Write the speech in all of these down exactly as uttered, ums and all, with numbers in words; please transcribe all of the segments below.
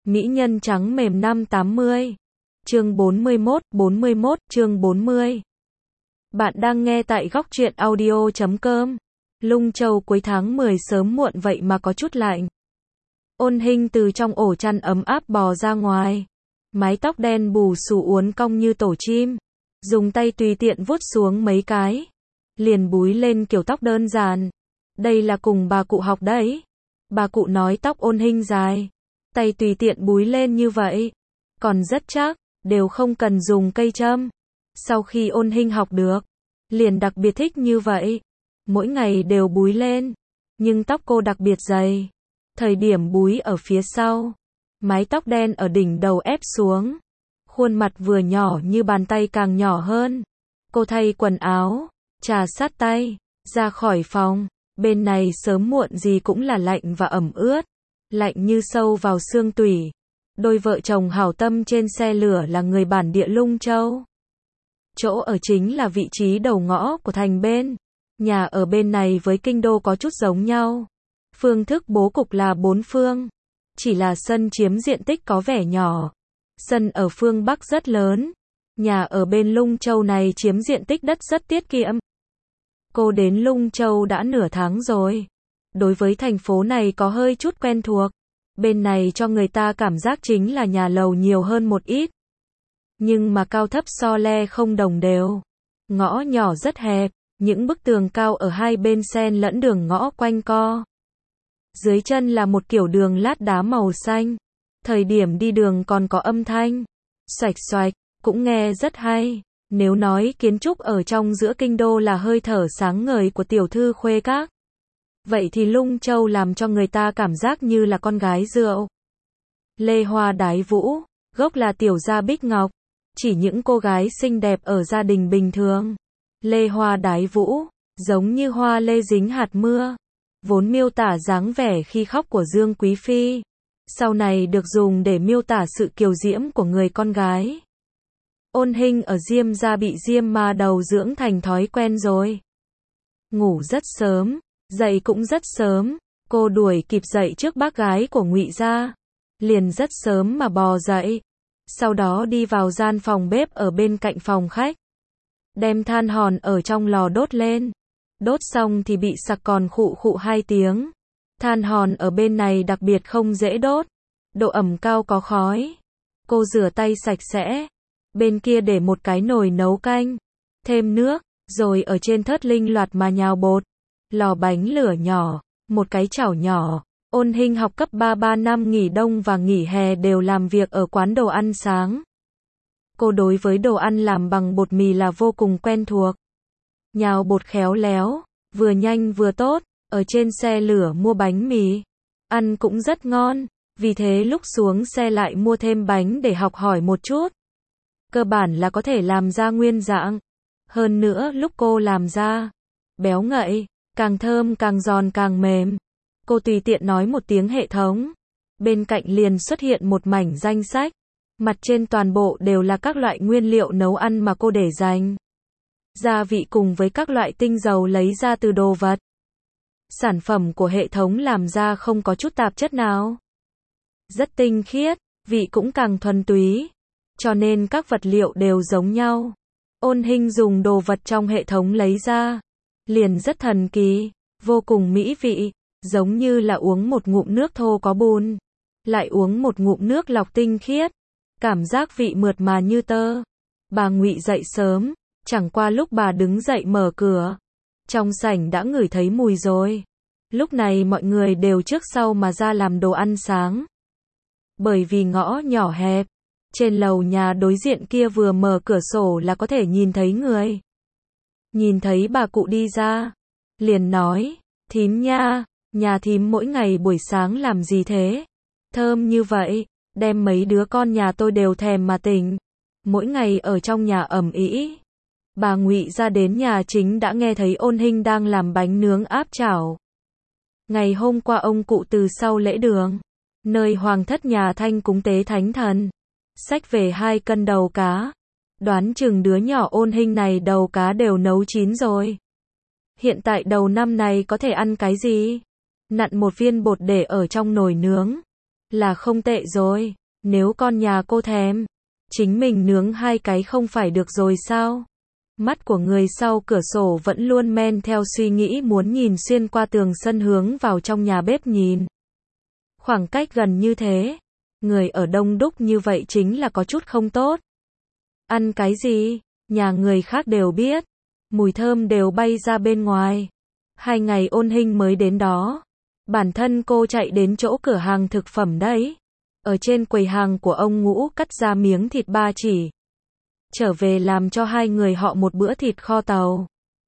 Mỹ nhân trắng mềm năm tám mươi. Chương bốn mươi mốt, bốn mươi mốt, chương bốn mươi. Bạn đang nghe tại góc truyện audio chấm com. Lung Châu cuối tháng mười sớm muộn vậy mà có chút lạnh. Ôn Hinh từ trong ổ chăn ấm áp bò ra ngoài. Mái tóc đen bù xù uốn cong như tổ chim. Dùng tay tùy tiện vuốt xuống mấy cái. Liền búi lên kiểu tóc đơn giản. Đây là cùng bà cụ học đấy. Bà cụ nói tóc Ôn Hinh dài. Tay tùy tiện búi lên như vậy. Còn rất chắc, đều không cần dùng cây châm. Sau khi Ôn Hinh học được, liền đặc biệt thích như vậy. Mỗi ngày đều búi lên. Nhưng tóc cô đặc biệt dày. Thời điểm búi ở phía sau. Mái tóc đen ở đỉnh đầu ép xuống. Khuôn mặt vừa nhỏ như bàn tay càng nhỏ hơn. Cô thay quần áo, trà sát tay, ra khỏi phòng. Bên này sớm muộn gì cũng là lạnh và ẩm ướt. Lạnh như sâu vào xương tủy. Đôi vợ chồng hảo tâm trên xe lửa là người bản địa Lung Châu. Chỗ ở chính là vị trí đầu ngõ của thành bên. Nhà ở bên này với kinh đô có chút giống nhau. Phương thức bố cục là bốn phương. Chỉ là sân chiếm diện tích có vẻ nhỏ. Sân ở phương Bắc rất lớn. Nhà ở bên Lung Châu này chiếm diện tích đất rất tiết kiệm. Cô đến Lung Châu đã nửa tháng rồi. Đối với thành phố này có hơi chút quen thuộc. Bên này cho người ta cảm giác chính là nhà lầu nhiều hơn một ít. Nhưng mà cao thấp so le không đồng đều. Ngõ nhỏ rất hẹp, những bức tường cao ở hai bên xen lẫn đường ngõ quanh co. Dưới chân là một kiểu đường lát đá màu xanh. Thời điểm đi đường còn có âm thanh xoạch xoạch, cũng nghe rất hay. Nếu nói kiến trúc ở trong giữa kinh đô là hơi thở sáng ngời của tiểu thư khuê các, vậy thì Lung Châu làm cho người ta cảm giác như là con gái rượu. Lê Hoa Đái Vũ, gốc là tiểu gia Bích Ngọc, chỉ những cô gái xinh đẹp ở gia đình bình thường. Lê Hoa Đái Vũ, giống như hoa lê dính hạt mưa, vốn miêu tả dáng vẻ khi khóc của Dương Quý Phi, sau này được dùng để miêu tả sự kiều diễm của người con gái. Ôn Hinh ở Diêm gia bị Diêm ma đầu dưỡng thành thói quen rồi. Ngủ rất sớm, dậy cũng rất sớm, cô đuổi kịp dậy trước bác gái của Ngụy gia, liền rất sớm mà bò dậy, sau đó đi vào gian phòng bếp ở bên cạnh phòng khách, đem than hòn ở trong lò đốt lên, đốt xong thì bị sặc còn khụ khụ hai tiếng. Than hòn ở bên này đặc biệt không dễ đốt, độ ẩm cao có khói. Cô rửa tay sạch sẽ, bên kia để một cái nồi nấu canh, thêm nước, rồi ở trên thớt linh loạt mà nhào bột. Lò bánh lửa nhỏ, một cái chảo nhỏ. Ôn Hinh học cấp ba ba năm nghỉ đông và nghỉ hè đều làm việc ở quán đồ ăn sáng. Cô đối với đồ ăn làm bằng bột mì là vô cùng quen thuộc. Nhào bột khéo léo, vừa nhanh vừa tốt, ở trên xe lửa mua bánh mì. Ăn cũng rất ngon, vì thế lúc xuống xe lại mua thêm bánh để học hỏi một chút. Cơ bản là có thể làm ra nguyên dạng. Hơn nữa lúc cô làm ra, béo ngậy. Càng thơm càng giòn càng mềm. Cô tùy tiện nói một tiếng hệ thống. Bên cạnh liền xuất hiện một mảnh danh sách. Mặt trên toàn bộ đều là các loại nguyên liệu nấu ăn mà cô để dành. Gia vị cùng với các loại tinh dầu lấy ra từ đồ vật. Sản phẩm của hệ thống làm ra không có chút tạp chất nào. Rất tinh khiết, vị cũng càng thuần túy. Cho nên các vật liệu đều giống nhau. Ôn Hinh dùng đồ vật trong hệ thống lấy ra. Liền rất thần kỳ, vô cùng mỹ vị, giống như là uống một ngụm nước thô có bùn, lại uống một ngụm nước lọc tinh khiết, cảm giác vị mượt mà như tơ. Bà Ngụy dậy sớm, chẳng qua lúc bà đứng dậy mở cửa, trong sảnh đã ngửi thấy mùi rồi. Lúc này mọi người đều trước sau mà ra làm đồ ăn sáng. Bởi vì ngõ nhỏ hẹp, trên lầu nhà đối diện kia vừa mở cửa sổ là có thể nhìn thấy người. Nhìn thấy bà cụ đi ra, liền nói, thím nha, nhà thím mỗi ngày buổi sáng làm gì thế? Thơm như vậy, đem mấy đứa con nhà tôi đều thèm mà tỉnh. Mỗi ngày ở trong nhà ẩm ĩ. Bà Ngụy ra đến nhà chính đã nghe thấy Ôn Hinh đang làm bánh nướng áp chảo. Ngày hôm qua ông cụ từ sau lễ đường, nơi hoàng thất nhà Thanh cúng tế thánh thần, xách về hai cân đầu cá. Đoán chừng đứa nhỏ Ôn Hinh này đầu cá đều nấu chín rồi. Hiện tại đầu năm này có thể ăn cái gì? Nặn một viên bột để ở trong nồi nướng. là không tệ rồi. Nếu con nhà cô thèm, chính mình nướng hai cái không phải được rồi sao? Mắt của người sau cửa sổ vẫn luôn men theo suy nghĩ muốn nhìn xuyên qua tường sân hướng vào trong nhà bếp nhìn. Khoảng cách gần như thế, người ở đông đúc như vậy chính là có chút không tốt. Ăn cái gì? Nhà người khác đều biết. Mùi thơm đều bay ra bên ngoài. Hai ngày Ôn Hinh mới đến đó. Bản thân cô chạy đến chỗ cửa hàng thực phẩm đấy. Ở trên quầy hàng của ông Ngũ cắt ra miếng thịt ba chỉ. Trở về làm cho hai người họ một bữa thịt kho tàu.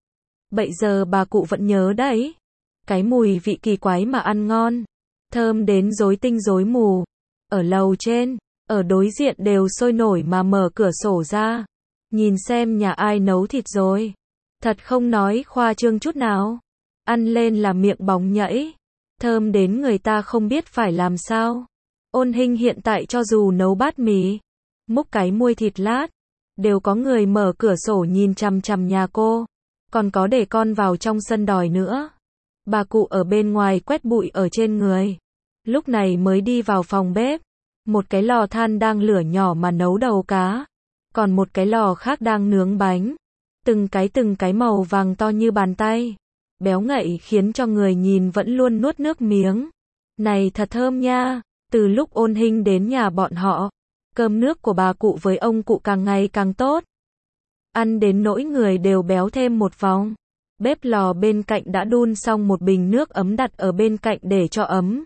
Bây giờ bà cụ vẫn nhớ đấy. Cái mùi vị kỳ quái mà ăn ngon. Thơm đến rối tinh rối mù. Ở lầu trên, ở đối diện đều sôi nổi mà mở cửa sổ ra. Nhìn xem nhà ai nấu thịt rồi. Thật không nói khoa trương chút nào. Ăn lên là miệng bóng nhảy. Thơm đến người ta không biết phải làm sao. Ôn Hinh hiện tại cho dù nấu bát mì, múc cái muôi thịt lát, đều có người mở cửa sổ nhìn chằm chằm nhà cô. Còn có để con vào trong sân đòi nữa. Bà cụ ở bên ngoài quét bụi ở trên người. Lúc này mới đi vào phòng bếp. Một cái lò than đang lửa nhỏ mà nấu đầu cá. Còn một cái lò khác đang nướng bánh. Từng cái từng cái màu vàng to như bàn tay. Béo ngậy khiến cho người nhìn vẫn luôn nuốt nước miếng. Này thật thơm nha. Từ lúc Ôn Hinh đến nhà bọn họ, cơm nước của bà cụ với ông cụ càng ngày càng tốt. Ăn đến nỗi người đều béo thêm một vòng. Bếp lò bên cạnh đã đun xong một bình nước ấm đặt ở bên cạnh để cho ấm.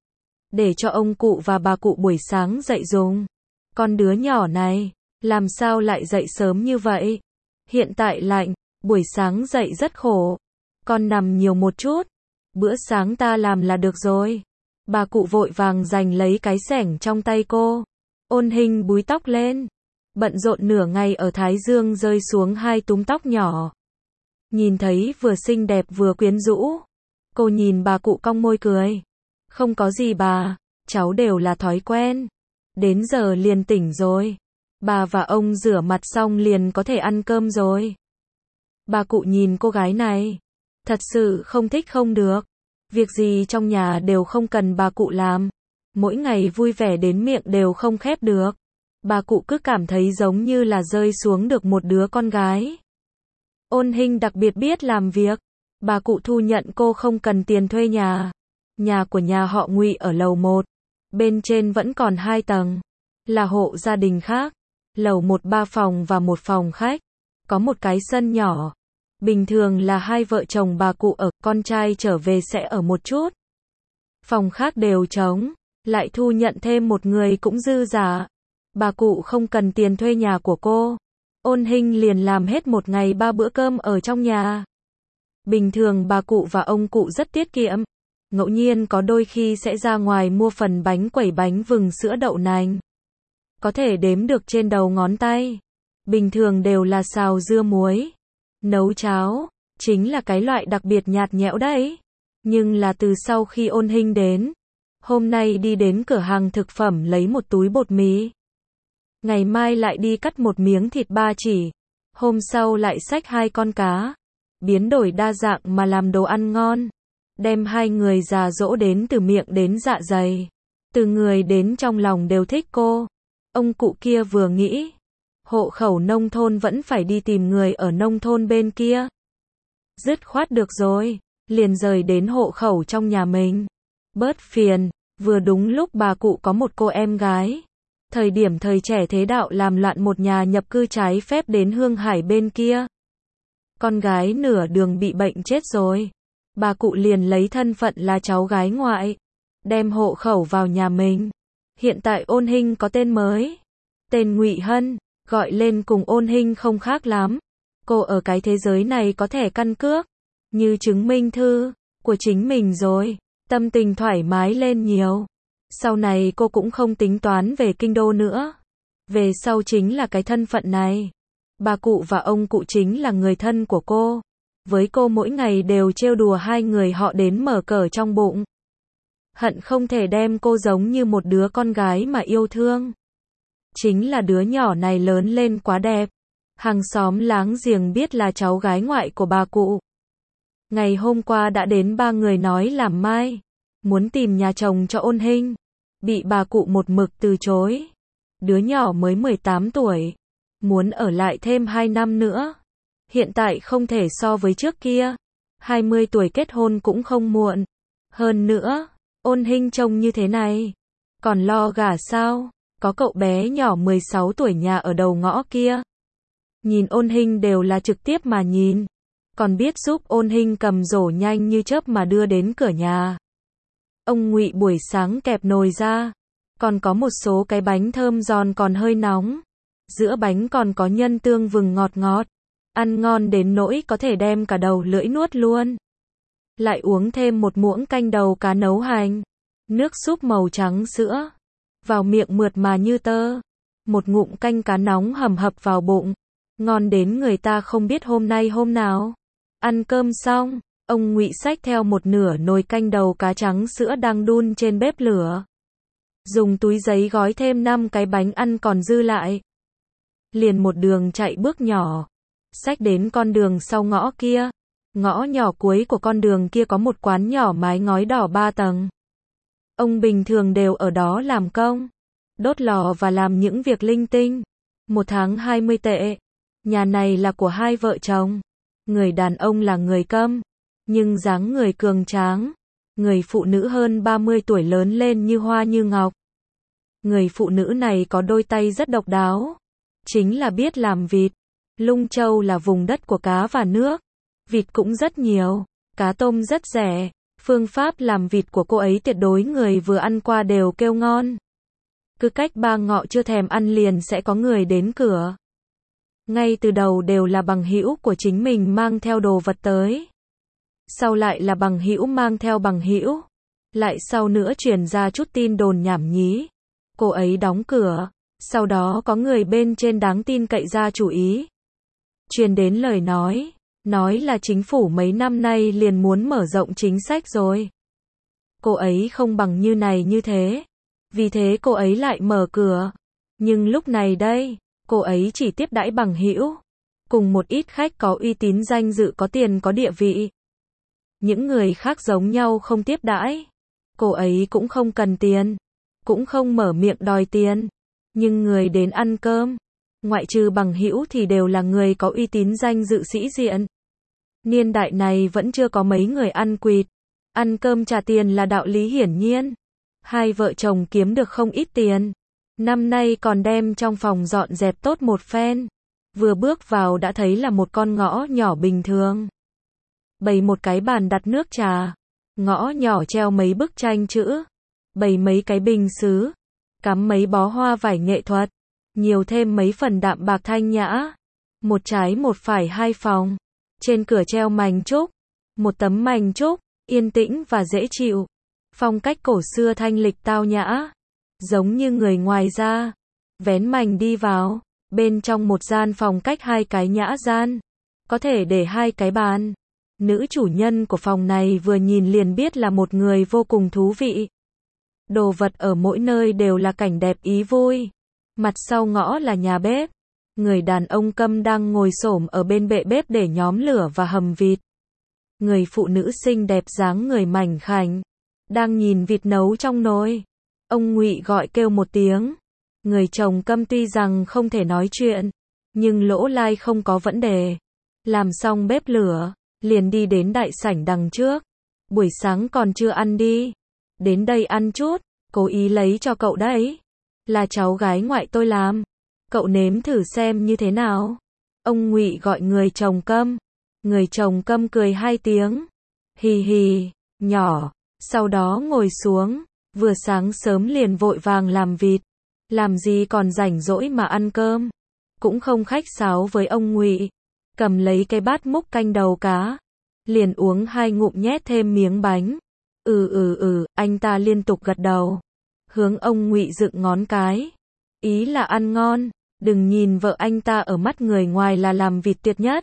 Để cho ông cụ và bà cụ buổi sáng dậy dùng. Con đứa nhỏ này, làm sao lại dậy sớm như vậy? Hiện tại lạnh, buổi sáng dậy rất khổ. Con nằm nhiều một chút. Bữa sáng ta làm là được rồi. Bà cụ vội vàng giành lấy cái xẻng trong tay cô. Ôn Hinh búi tóc lên. Bận rộn nửa ngày ở thái dương rơi xuống hai túm tóc nhỏ. Nhìn thấy vừa xinh đẹp vừa quyến rũ. Cô nhìn bà cụ cong môi cười. Không có gì bà, cháu đều là thói quen. Đến giờ liền tỉnh rồi. Bà và ông rửa mặt xong liền có thể ăn cơm rồi. Bà cụ nhìn cô gái này. Thật sự không thích không được. Việc gì trong nhà đều không cần bà cụ làm. Mỗi ngày vui vẻ đến miệng đều không khép được. Bà cụ cứ cảm thấy giống như là rơi xuống được một đứa con gái. Ôn Hinh đặc biệt biết làm việc. Bà cụ thu nhận cô không cần tiền thuê nhà. Nhà của nhà họ Ngụy ở lầu một. Bên trên vẫn còn hai tầng. Là hộ gia đình khác. Lầu một ba phòng và một phòng khách. Có một cái sân nhỏ. Bình thường là hai vợ chồng bà cụ ở, con trai trở về sẽ ở một chút. Phòng khác đều trống. Lại thu nhận thêm một người cũng dư giả. Bà cụ không cần tiền thuê nhà của cô. Ôn Hinh liền làm hết một ngày ba bữa cơm ở trong nhà. Bình thường bà cụ và ông cụ rất tiết kiệm. Ngẫu nhiên có đôi khi sẽ ra ngoài mua phần bánh quẩy bánh vừng sữa đậu nành. Có thể đếm được trên đầu ngón tay. Bình thường đều là xào dưa muối. Nấu cháo, chính là cái loại đặc biệt nhạt nhẽo đấy. Nhưng là từ sau khi Ôn Hinh đến. Hôm nay đi đến cửa hàng thực phẩm lấy một túi bột mì. Ngày mai lại đi cắt một miếng thịt ba chỉ. Hôm sau lại xách hai con cá. Biến đổi đa dạng mà làm đồ ăn ngon. Đem hai người già dỗ đến từ miệng đến dạ dày. Từ người đến trong lòng đều thích cô. Ông cụ kia vừa nghĩ. Hộ khẩu nông thôn vẫn phải đi tìm người ở nông thôn bên kia. Dứt khoát được rồi. Liền rời đến hộ khẩu trong nhà mình. Bớt phiền. Vừa đúng lúc bà cụ có một cô em gái. Thời điểm thời trẻ thế đạo làm loạn một nhà nhập cư trái phép đến Hương Hải bên kia. Con gái nửa đường bị bệnh chết rồi. Bà cụ liền lấy thân phận là cháu gái ngoại. Đem hộ khẩu vào nhà mình. Hiện tại Ôn Hinh có tên mới. Tên Ngụy Hân. Gọi lên cùng Ôn Hinh không khác lắm. Cô ở cái thế giới này có thẻ căn cước. Như chứng minh thư. Của chính mình rồi. Tâm tình thoải mái lên nhiều. Sau này cô cũng không tính toán về kinh đô nữa. Về sau chính là cái thân phận này. Bà cụ và ông cụ chính là người thân của cô. Với cô mỗi ngày đều trêu đùa hai người họ đến mở cờ trong bụng. Hận không thể đem cô giống như một đứa con gái mà yêu thương. Chính là đứa nhỏ này lớn lên quá đẹp. Hàng xóm láng giềng biết là cháu gái ngoại của bà cụ. Ngày hôm qua đã đến ba người nói làm mai. Muốn tìm nhà chồng cho Ôn Hinh. bị bà cụ một mực từ chối. Đứa nhỏ mới mười tám tuổi, muốn ở lại thêm hai năm nữa. Hiện tại không thể so với trước kia, hai mươi tuổi kết hôn cũng không muộn. Hơn nữa, Ôn Hinh trông như thế này, còn lo gả sao? Có cậu bé nhỏ mười sáu tuổi nhà ở đầu ngõ kia. Nhìn Ôn Hinh đều là trực tiếp mà nhìn, còn biết giúp Ôn Hinh cầm rổ nhanh như chớp mà đưa đến cửa nhà. Ông Ngụy buổi sáng kẹp nồi ra, còn có một số cái bánh thơm giòn còn hơi nóng. Giữa bánh còn có nhân tương vừng ngọt ngọt, ăn ngon đến nỗi có thể đem cả đầu lưỡi nuốt luôn. Lại uống thêm một muỗng canh đầu cá nấu hành, nước súp màu trắng sữa, vào miệng mượt mà như tơ. Một ngụm canh cá nóng hầm hập vào bụng, ngon đến người ta không biết hôm nay hôm nào. Ăn cơm xong, ông Ngụy xách theo một nửa nồi canh đầu cá trắng sữa đang đun trên bếp lửa. Dùng túi giấy gói thêm năm cái bánh ăn còn dư lại. Liền một đường chạy bước nhỏ, xách đến con đường sau ngõ kia. Ngõ nhỏ cuối của con đường kia có một quán nhỏ mái ngói đỏ ba tầng. Ông bình thường đều ở đó làm công, đốt lò và làm những việc linh tinh. Một tháng hai mươi tệ. Nhà này là của hai vợ chồng. Người đàn ông là người Câm, nhưng dáng người cường tráng. Người phụ nữ hơn ba mươi tuổi lớn lên như hoa như ngọc. Người phụ nữ này có đôi tay rất độc đáo, chính là biết làm vịt. Lung Châu là vùng đất của cá và nước, vịt cũng rất nhiều, cá tôm rất rẻ. Phương pháp làm vịt của cô ấy tuyệt đối người vừa ăn qua đều kêu ngon. Cứ cách ba ngọ chưa thèm ăn liền sẽ có người đến cửa. Ngay từ đầu đều là bằng hữu của chính mình mang theo đồ vật tới. Sau lại là bằng hữu mang theo bằng hữu. Lại sau nữa truyền ra chút tin đồn nhảm nhí. Cô ấy đóng cửa. Sau đó có người bên trên đáng tin cậy ra chủ ý. Truyền đến lời nói. Nói là chính phủ mấy năm nay liền muốn mở rộng chính sách rồi. Cô ấy không bằng như này như thế. Vì thế cô ấy lại mở cửa. Nhưng lúc này đây, cô ấy chỉ tiếp đãi bằng hữu, cùng một ít khách có uy tín danh dự có tiền có địa vị. Những người khác giống nhau không tiếp đãi. Cô ấy cũng không cần tiền, cũng không mở miệng đòi tiền. Nhưng người đến ăn cơm, ngoại trừ bằng hữu thì đều là người có uy tín danh dự sĩ diện. Niên đại này vẫn chưa có mấy người ăn quỵt. Ăn cơm trả tiền là đạo lý hiển nhiên. Hai vợ chồng kiếm được không ít tiền. Năm nay còn đem trong phòng dọn dẹp tốt một phen. Vừa bước vào đã thấy là một con ngõ nhỏ bình thường. Bày một cái bàn đặt nước trà. Ngõ nhỏ treo mấy bức tranh chữ. Bày mấy cái bình sứ. Cắm mấy bó hoa vải nghệ thuật. Nhiều thêm mấy phần đạm bạc thanh nhã. Một trái một phải hai phòng. Trên cửa treo mành trúc. Một tấm mành trúc, yên tĩnh và dễ chịu. Phong cách cổ xưa thanh lịch tao nhã. Giống như người ngoài ra. Vén mành đi vào. Bên trong một gian phòng cách hai cái nhã gian. Có thể để hai cái bàn. Nữ chủ nhân của phòng này vừa nhìn liền biết là một người vô cùng thú vị. Đồ vật ở mỗi nơi đều là cảnh đẹp ý vui. Mặt sau ngõ là nhà bếp. Người đàn ông Câm đang ngồi xổm ở bên bệ bếp để nhóm lửa và hầm vịt. Người phụ nữ xinh đẹp dáng người mảnh khảnh, đang nhìn vịt nấu trong nồi. Ông Ngụy gọi kêu một tiếng. Người chồng Câm tuy rằng không thể nói chuyện, nhưng lỗ tai không có vấn đề. Làm xong bếp lửa, liền đi đến đại sảnh đằng trước. Buổi sáng còn chưa ăn đi. Đến đây ăn chút, cố ý lấy cho cậu đấy. Là cháu gái ngoại tôi làm. Cậu nếm thử xem như thế nào. Ông Ngụy gọi người chồng Câm. Người chồng Câm cười hai tiếng. Hì hì, nhỏ. Sau đó ngồi xuống. Vừa sáng sớm liền vội vàng làm vịt. Làm gì còn rảnh rỗi mà ăn cơm. Cũng không khách sáo với ông Ngụy. Cầm lấy cái bát múc canh đầu cá. Liền uống hai ngụm nhét thêm miếng bánh. Ừ ừ ừ, anh ta liên tục gật đầu. Hướng ông Ngụy dựng ngón cái. Ý là ăn ngon. Đừng nhìn vợ anh ta ở mắt người ngoài là làm vịt tuyệt nhất.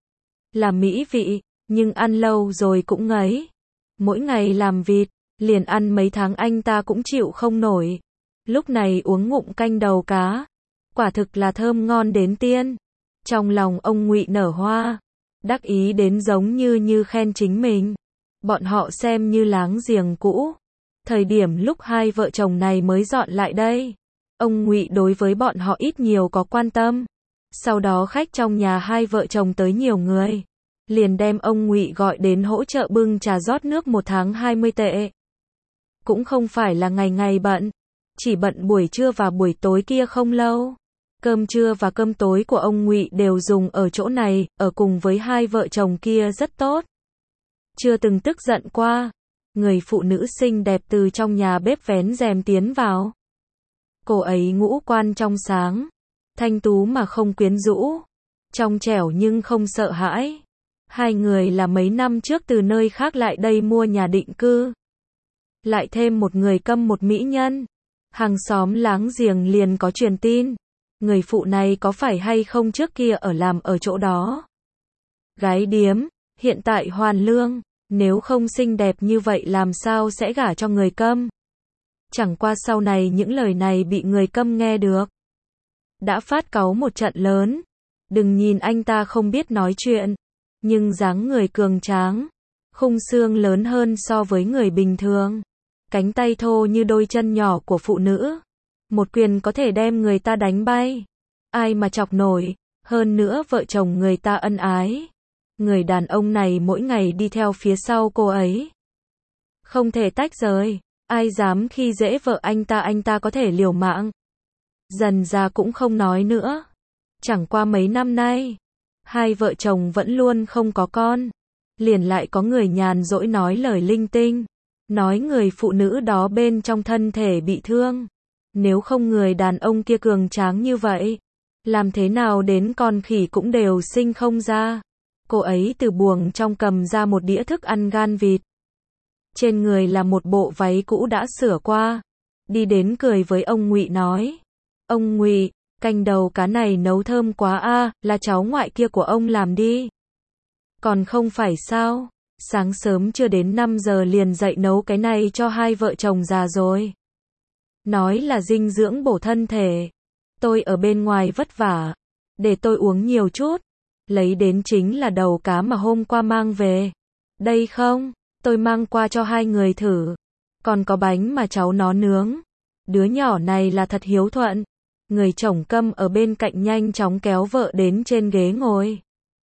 Là mỹ vị, nhưng ăn lâu rồi cũng ngấy. Mỗi ngày làm vịt, liền ăn mấy tháng anh ta cũng chịu không nổi. Lúc này uống ngụm canh đầu cá. Quả thực là thơm ngon đến tiên. Trong lòng ông Ngụy nở hoa. Đắc ý đến giống như như khen chính mình. Bọn họ xem như láng giềng cũ. Thời điểm lúc hai vợ chồng này mới dọn lại đây, ông Ngụy đối với bọn họ ít nhiều có quan tâm. Sau đó khách trong nhà hai vợ chồng tới nhiều người, liền đem ông Ngụy gọi đến hỗ trợ bưng trà rót nước một tháng hai mươi tệ. Cũng không phải là ngày ngày bận, chỉ bận buổi trưa và buổi tối kia không lâu. Cơm trưa và cơm tối của ông Ngụy đều dùng ở chỗ này, ở cùng với hai vợ chồng kia rất tốt. Chưa từng tức giận qua. Người phụ nữ xinh đẹp từ trong nhà bếp vén rèm tiến vào. Cô ấy ngũ quan trong sáng, thanh tú mà không quyến rũ, trong trẻo nhưng không sợ hãi. Hai người là mấy năm trước từ nơi khác lại đây mua nhà định cư. Lại thêm một người câm một mỹ nhân. Hàng xóm láng giềng liền có truyền tin. Người phụ này có phải hay không trước kia ở làm ở chỗ đó. Gái điếm, hiện tại hoàn lương, nếu không xinh đẹp như vậy làm sao sẽ gả cho người câm. Chẳng qua sau này những lời này bị người câm nghe được. Đã phát cáu một trận lớn. Đừng nhìn anh ta không biết nói chuyện, nhưng dáng người cường tráng, khung xương lớn hơn so với người bình thường. Cánh tay thô như đôi chân nhỏ của phụ nữ. Một quyền có thể đem người ta đánh bay. Ai mà chọc nổi, hơn nữa vợ chồng người ta ân ái. Người đàn ông này mỗi ngày đi theo phía sau cô ấy. Không thể tách rời, ai dám khi dễ vợ anh ta anh ta có thể liều mạng. Dần ra cũng không nói nữa. Chẳng qua mấy năm nay, hai vợ chồng vẫn luôn không có con. Liền lại có người nhàn rỗi nói lời linh tinh. Nói người phụ nữ đó bên trong thân thể bị thương. Nếu không người đàn ông kia cường tráng như vậy, làm thế nào đến con khỉ cũng đều sinh không ra. Cô ấy từ buồng trong cầm ra một đĩa thức ăn gan vịt. Trên người là một bộ váy cũ đã sửa qua. Đi đến cười với ông Ngụy nói. Ông Ngụy, canh đầu cá này nấu thơm quá a, là cháu ngoại kia của ông làm đi. Còn không phải sao, sáng sớm chưa đến năm giờ liền dậy nấu cái này cho hai vợ chồng già rồi. Nói là dinh dưỡng bổ thân thể. Tôi ở bên ngoài vất vả, để tôi uống nhiều chút. Lấy đến chính là đầu cá mà hôm qua mang về. Đây không, tôi mang qua cho hai người thử. Còn có bánh mà cháu nó nướng. Đứa nhỏ này là thật hiếu thuận. Người chồng câm ở bên cạnh nhanh chóng kéo vợ đến trên ghế ngồi.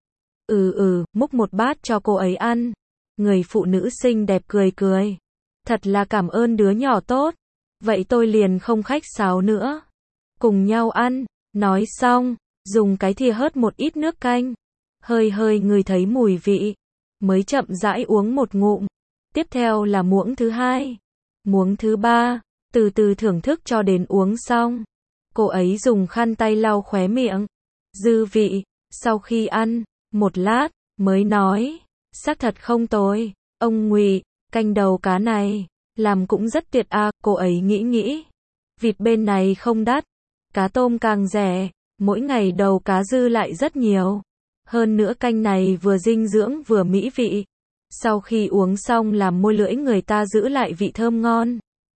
Ừ ừ, múc một bát cho cô ấy ăn. Người phụ nữ xinh đẹp cười cười. Thật là cảm ơn đứa nhỏ tốt. Vậy tôi liền không khách sáo nữa. Cùng nhau ăn. Nói xong, dùng cái thìa hớt một ít nước canh. Hơi hơi ngửi thấy mùi vị. Mới chậm rãi uống một ngụm. Tiếp theo là muỗng thứ hai. Muỗng thứ ba. Từ từ thưởng thức cho đến uống xong. Cô ấy dùng khăn tay lau khóe miệng. Dư vị. Sau khi ăn, một lát, mới nói. Xác thật không tồi. Ông Ngụy, canh đầu cá này, làm cũng rất tuyệt a. Cô ấy nghĩ nghĩ. Vịt bên này không đắt. Cá tôm càng rẻ. Mỗi ngày đầu cá dư lại rất nhiều. Hơn nữa canh này vừa dinh dưỡng vừa mỹ vị. Sau khi uống xong làm môi lưỡi người ta giữ lại vị thơm ngon.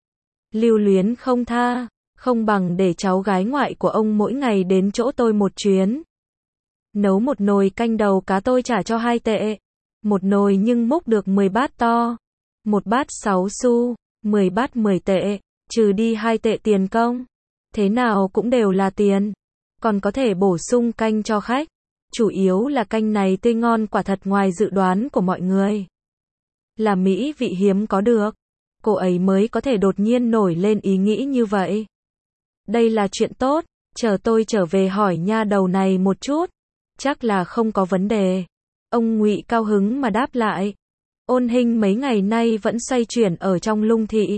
Lưu luyến không tha. Không bằng để cháu gái ngoại của ông mỗi ngày đến chỗ tôi một chuyến. Nấu một nồi canh đầu cá tôi trả cho hai tệ. Một nồi nhưng múc được mười bát to. Một bát sáu xu, mười bát mười tệ, trừ đi hai tệ tiền công. Thế nào cũng đều là tiền. Còn có thể bổ sung canh cho khách. Chủ yếu là canh này tươi ngon quả thật ngoài dự đoán của mọi người. Là mỹ vị hiếm có được. Cô ấy mới có thể đột nhiên nổi lên ý nghĩ như vậy. Đây là chuyện tốt, chờ tôi trở về hỏi nha đầu này một chút. Chắc là không có vấn đề. Ông Ngụy cao hứng mà đáp lại. Ôn Hinh mấy ngày nay vẫn xoay chuyển ở trong Lung Thị.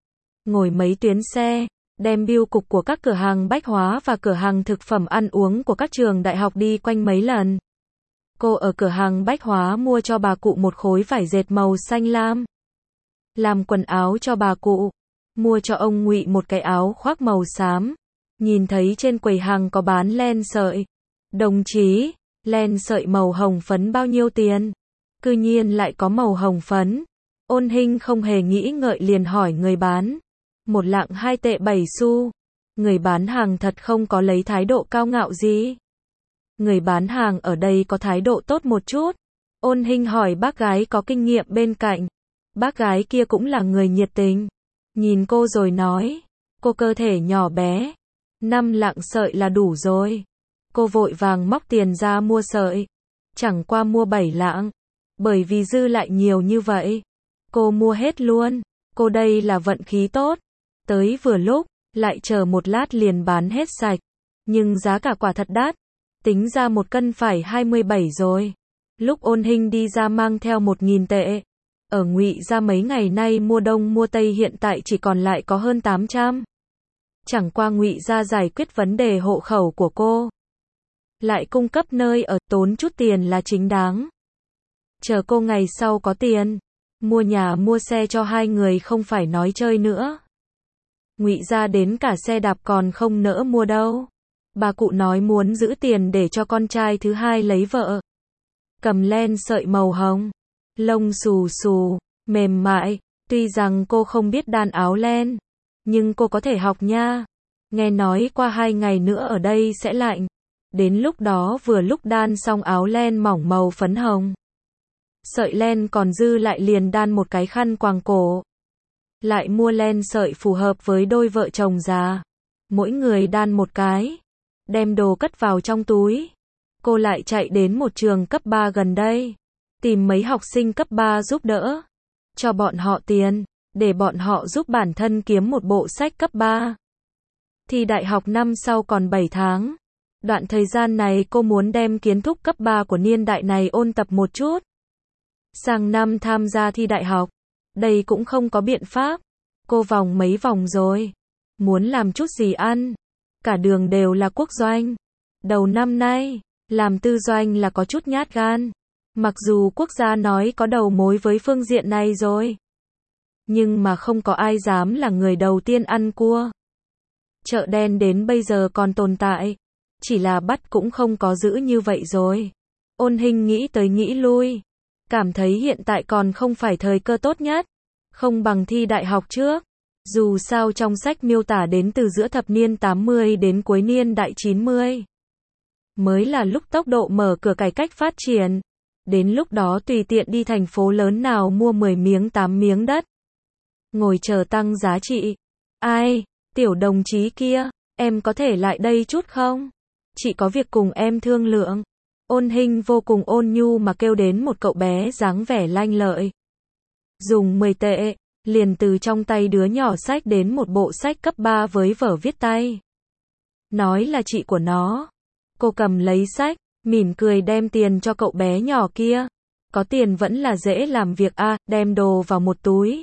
Ngồi mấy tuyến xe, đem bưu cục của các cửa hàng bách hóa và cửa hàng thực phẩm ăn uống của các trường đại học đi quanh mấy lần. Cô ở cửa hàng bách hóa mua cho bà cụ một khối vải dệt màu xanh lam. Làm quần áo cho bà cụ. Mua cho ông Ngụy một cái áo khoác màu xám. Nhìn thấy trên quầy hàng có bán len sợi. Đồng chí, len sợi màu hồng phấn bao nhiêu tiền? Cư nhiên lại có màu hồng phấn. Ôn Hinh không hề nghĩ ngợi liền hỏi người bán. Một lạng hai tệ bảy xu. Người bán hàng thật không có lấy thái độ cao ngạo gì. Người bán hàng ở đây có thái độ tốt một chút. Ôn Hinh hỏi bác gái có kinh nghiệm bên cạnh. Bác gái kia cũng là người nhiệt tình. nhìn cô rồi nói, cô cơ thể nhỏ bé, năm lạng sợi là đủ rồi. Cô vội vàng móc tiền ra mua sợi, chẳng qua mua bảy lạng, bởi vì dư lại nhiều như vậy. Cô mua hết luôn, cô đây là vận khí tốt, tới vừa lúc, lại chờ một lát liền bán hết sạch, nhưng giá cả quả thật đắt, tính ra một cân phải hai mươi bảy rồi. Lúc Ôn Hinh đi ra mang theo một nghìn tệ, ở Ngụy Gia mấy ngày nay mua đông mua tây hiện tại chỉ còn lại có hơn tám trăm. Chẳng qua Ngụy Gia giải quyết vấn đề hộ khẩu của cô, lại cung cấp nơi ở, tốn chút tiền là chính đáng. Chờ cô ngày sau có tiền, mua nhà mua xe cho hai người không phải nói chơi nữa. Ngụy Gia đến cả xe đạp còn không nỡ mua đâu. Bà cụ nói muốn giữ tiền để cho con trai thứ hai lấy vợ. Cầm len sợi màu hồng, lông xù xù, mềm mại, tuy rằng cô không biết đan áo len, nhưng cô có thể học nha. Nghe nói qua hai ngày nữa ở đây sẽ lạnh, đến lúc đó vừa lúc đan xong áo len mỏng màu phấn hồng. Sợi len còn dư lại liền đan một cái khăn quàng cổ. Lại mua len sợi phù hợp với đôi vợ chồng già. Mỗi người đan một cái, đem đồ cất vào trong túi. Cô lại chạy đến một trường cấp ba gần đây, tìm mấy học sinh cấp ba giúp đỡ, cho bọn họ tiền, để bọn họ giúp bản thân kiếm một bộ sách cấp ba. Thì đại học năm sau còn bảy tháng. Đoạn thời gian này cô muốn đem kiến thức cấp ba của niên đại này ôn tập một chút. Sang năm tham gia thi đại học, đây cũng không có biện pháp. Cô vòng mấy vòng rồi, muốn làm chút gì ăn, cả đường đều là quốc doanh. Đầu năm nay, làm tư doanh là có chút nhát gan. Mặc dù quốc gia nói có đầu mối với phương diện này rồi, nhưng mà không có ai dám là người đầu tiên ăn cua. Chợ đen đến bây giờ còn tồn tại, chỉ là bắt cũng không có giữ như vậy rồi. Ôn Hinh nghĩ tới nghĩ lui, cảm thấy hiện tại còn không phải thời cơ tốt nhất, không bằng thi đại học trước. Dù sao trong sách miêu tả đến từ giữa thập niên tám mươi đến cuối niên đại chín mươi, mới là lúc tốc độ mở cửa cải cách phát triển. Đến lúc đó tùy tiện đi thành phố lớn nào mua mười miếng tám miếng đất, ngồi chờ tăng giá trị. Ai, tiểu đồng chí kia, em có thể lại đây chút không? Chị có việc cùng em thương lượng. Ôn Hinh vô cùng ôn nhu mà kêu đến một cậu bé dáng vẻ lanh lợi. Dùng mười tệ, liền từ trong tay đứa nhỏ xách đến một bộ sách cấp ba với vở viết tay. Nói là chị của nó. Cô cầm lấy sách, mỉm cười đem tiền cho cậu bé nhỏ kia. Có tiền vẫn là dễ làm việc a, à, đem đồ vào một túi.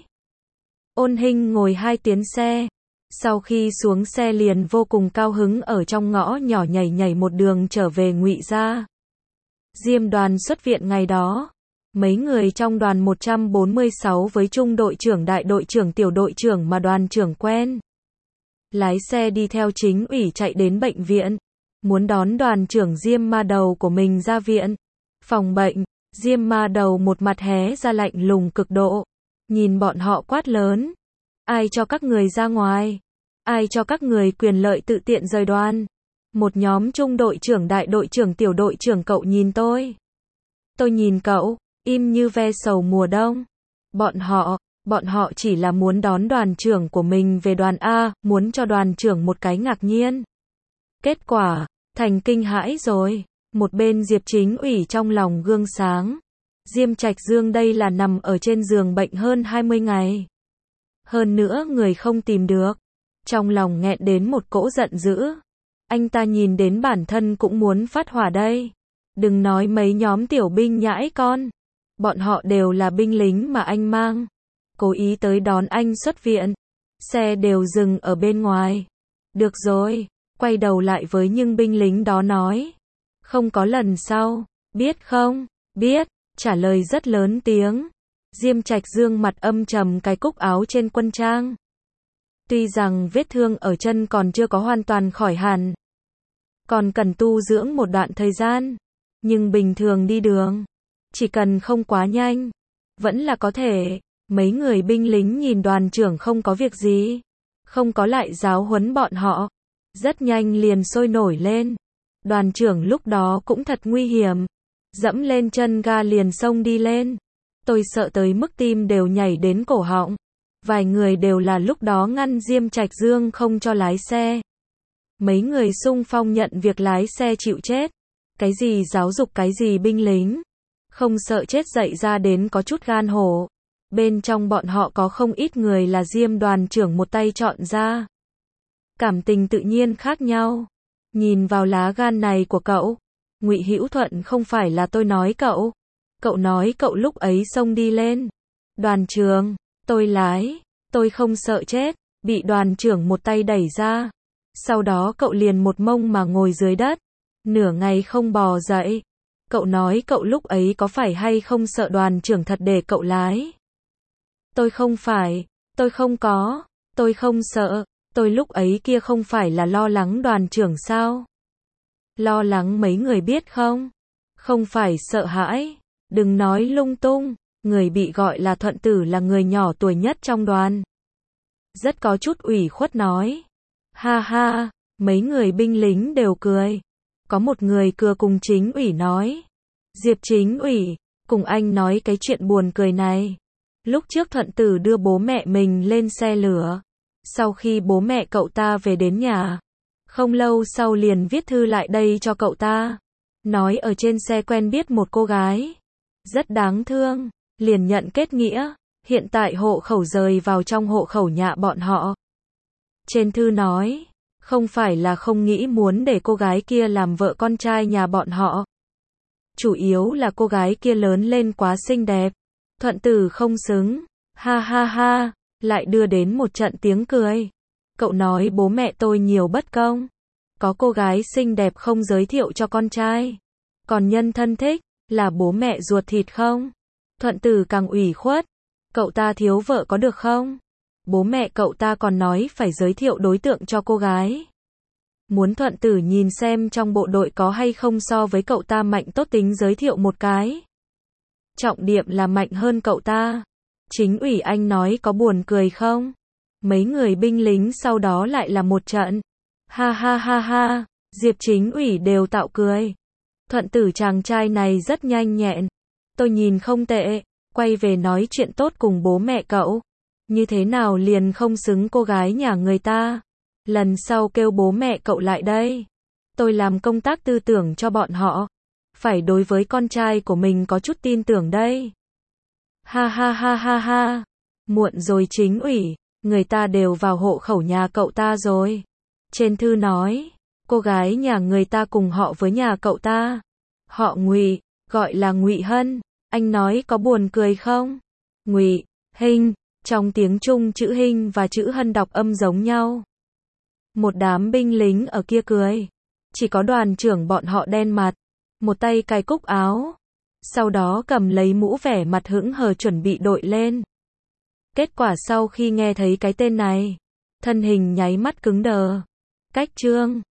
Ôn Hinh ngồi hai tiếng xe. Sau khi xuống xe liền vô cùng cao hứng ở trong ngõ nhỏ nhảy nhảy một đường trở về Ngụy Gia. Diêm đoàn xuất viện ngày đó, mấy người trong đoàn một trăm bốn mươi sáu với trung đội trưởng đại đội trưởng tiểu đội trưởng mà đoàn trưởng quen. Lái xe đi theo chính ủy chạy đến bệnh viện, muốn đón đoàn trưởng Diêm Ma Đầu của mình ra viện. Phòng bệnh, Diêm Ma Đầu một mặt hé ra lạnh lùng cực độ, nhìn bọn họ quát lớn. Ai cho các người ra ngoài? Ai cho các người quyền lợi tự tiện rời đoàn? Một nhóm trung đội trưởng đại đội trưởng tiểu đội trưởng cậu nhìn tôi. Tôi nhìn cậu, im như ve sầu mùa đông. Bọn họ, bọn họ chỉ là muốn đón đoàn trưởng của mình về đoàn A, muốn cho đoàn trưởng một cái ngạc nhiên. Kết quả, thành kinh hãi rồi. Một bên Diệp Chính ủy trong lòng gương sáng. Diêm Trạch Dương đây là nằm ở trên giường bệnh hơn hai mươi ngày. Hơn nữa người không tìm được. Trong lòng nghẹn đến một cỗ giận dữ. Anh ta nhìn đến bản thân cũng muốn phát hỏa đây. Đừng nói mấy nhóm tiểu binh nhãi con. Bọn họ đều là binh lính mà anh mang. Cố ý tới đón anh xuất viện. Xe đều dừng ở bên ngoài. Được rồi, quay đầu lại với những binh lính đó nói. Không có lần sau, biết không? Biết, trả lời rất lớn tiếng. Diêm Trạch Dương mặt âm trầm cái cúc áo trên quân trang. Tuy rằng vết thương ở chân còn chưa có hoàn toàn khỏi hẳn, còn cần tu dưỡng một đoạn thời gian, nhưng bình thường đi đường, chỉ cần không quá nhanh, vẫn là có thể. Mấy người binh lính nhìn đoàn trưởng không có việc gì, không có lại giáo huấn bọn họ, rất nhanh liền sôi nổi lên. Đoàn trưởng lúc đó cũng thật nguy hiểm, dẫm lên chân ga liền xông đi lên. Tôi sợ tới mức tim đều nhảy đến cổ họng. Vài người đều là lúc đó ngăn Diêm Trạch Dương không cho lái xe. Mấy người xung phong nhận việc lái xe chịu chết. Cái gì giáo dục cái gì binh lính. Không sợ chết dậy ra đến có chút gan hổ. Bên trong bọn họ có không ít người là Diêm đoàn trưởng một tay chọn ra. Cảm tình tự nhiên khác nhau. Nhìn vào lá gan này của cậu, Ngụy Hữu Thuận không phải là tôi nói cậu. Cậu nói cậu lúc ấy xông đi lên. Đoàn trưởng, tôi lái, tôi không sợ chết, bị đoàn trưởng một tay đẩy ra. Sau đó cậu liền một mông mà ngồi dưới đất, nửa ngày không bò dậy. Cậu nói cậu lúc ấy có phải hay không sợ đoàn trưởng thật để cậu lái? Tôi không phải, tôi không có, tôi không sợ, tôi lúc ấy kia không phải là lo lắng đoàn trưởng sao? Lo lắng mấy người biết không? Không phải sợ hãi, đừng nói lung tung, người bị gọi là Thuận Tử là người nhỏ tuổi nhất trong đoàn. Rất có chút ủy khuất nói. Ha ha, mấy người binh lính đều cười. Có một người cười cùng chính ủy nói. Diệp chính ủy, cùng anh nói cái chuyện buồn cười này. Lúc trước Thuận Tử đưa bố mẹ mình lên xe lửa. Sau khi bố mẹ cậu ta về đến nhà, không lâu sau liền viết thư lại đây cho cậu ta. Nói ở trên xe quen biết một cô gái. Rất đáng thương, liền nhận kết nghĩa. Hiện tại hộ khẩu rời vào trong hộ khẩu nhà bọn họ. Trên thư nói, không phải là không nghĩ muốn để cô gái kia làm vợ con trai nhà bọn họ. Chủ yếu là cô gái kia lớn lên quá xinh đẹp. Thuận Tử không xứng. Ha ha ha, lại đưa đến một trận tiếng cười. Cậu nói bố mẹ tôi nhiều bất công. Có cô gái xinh đẹp không giới thiệu cho con trai. Còn nhân thân thích, là bố mẹ ruột thịt không? Thuận Tử càng ủy khuất. Cậu ta thiếu vợ có được không? Bố mẹ cậu ta còn nói phải giới thiệu đối tượng cho cô gái. Muốn Thuận Tử nhìn xem trong bộ đội có hay không so với cậu ta mạnh tốt tính giới thiệu một cái. Trọng điểm là mạnh hơn cậu ta. Chính ủy anh nói có buồn cười không? Mấy người binh lính sau đó lại là một trận. Ha ha ha ha, Diệp chính ủy đều tạo cười. Thuận Tử chàng trai này rất nhanh nhẹn. Tôi nhìn không tệ, quay về nói chuyện tốt cùng bố mẹ cậu. Như thế nào liền không xứng cô gái nhà người ta. Lần sau kêu bố mẹ cậu lại đây. Tôi làm công tác tư tưởng cho bọn họ. Phải đối với con trai của mình có chút tin tưởng đây. Ha ha ha ha ha. Muộn rồi chính ủy, người ta đều vào hộ khẩu nhà cậu ta rồi. Trên thư nói, cô gái nhà người ta cùng họ với nhà cậu ta. Họ Ngụy, gọi là Ngụy Hân. Anh nói có buồn cười không? Ngụy, Hinh, trong tiếng Trung chữ Hinh và chữ Hân đọc âm giống nhau. Một đám binh lính ở kia cười. Chỉ có đoàn trưởng bọn họ đen mặt. Một tay cài cúc áo. Sau đó cầm lấy mũ vẻ mặt hững hờ chuẩn bị đội lên. Kết quả sau khi nghe thấy cái tên này, thân hình nháy mắt cứng đờ. Cách Trương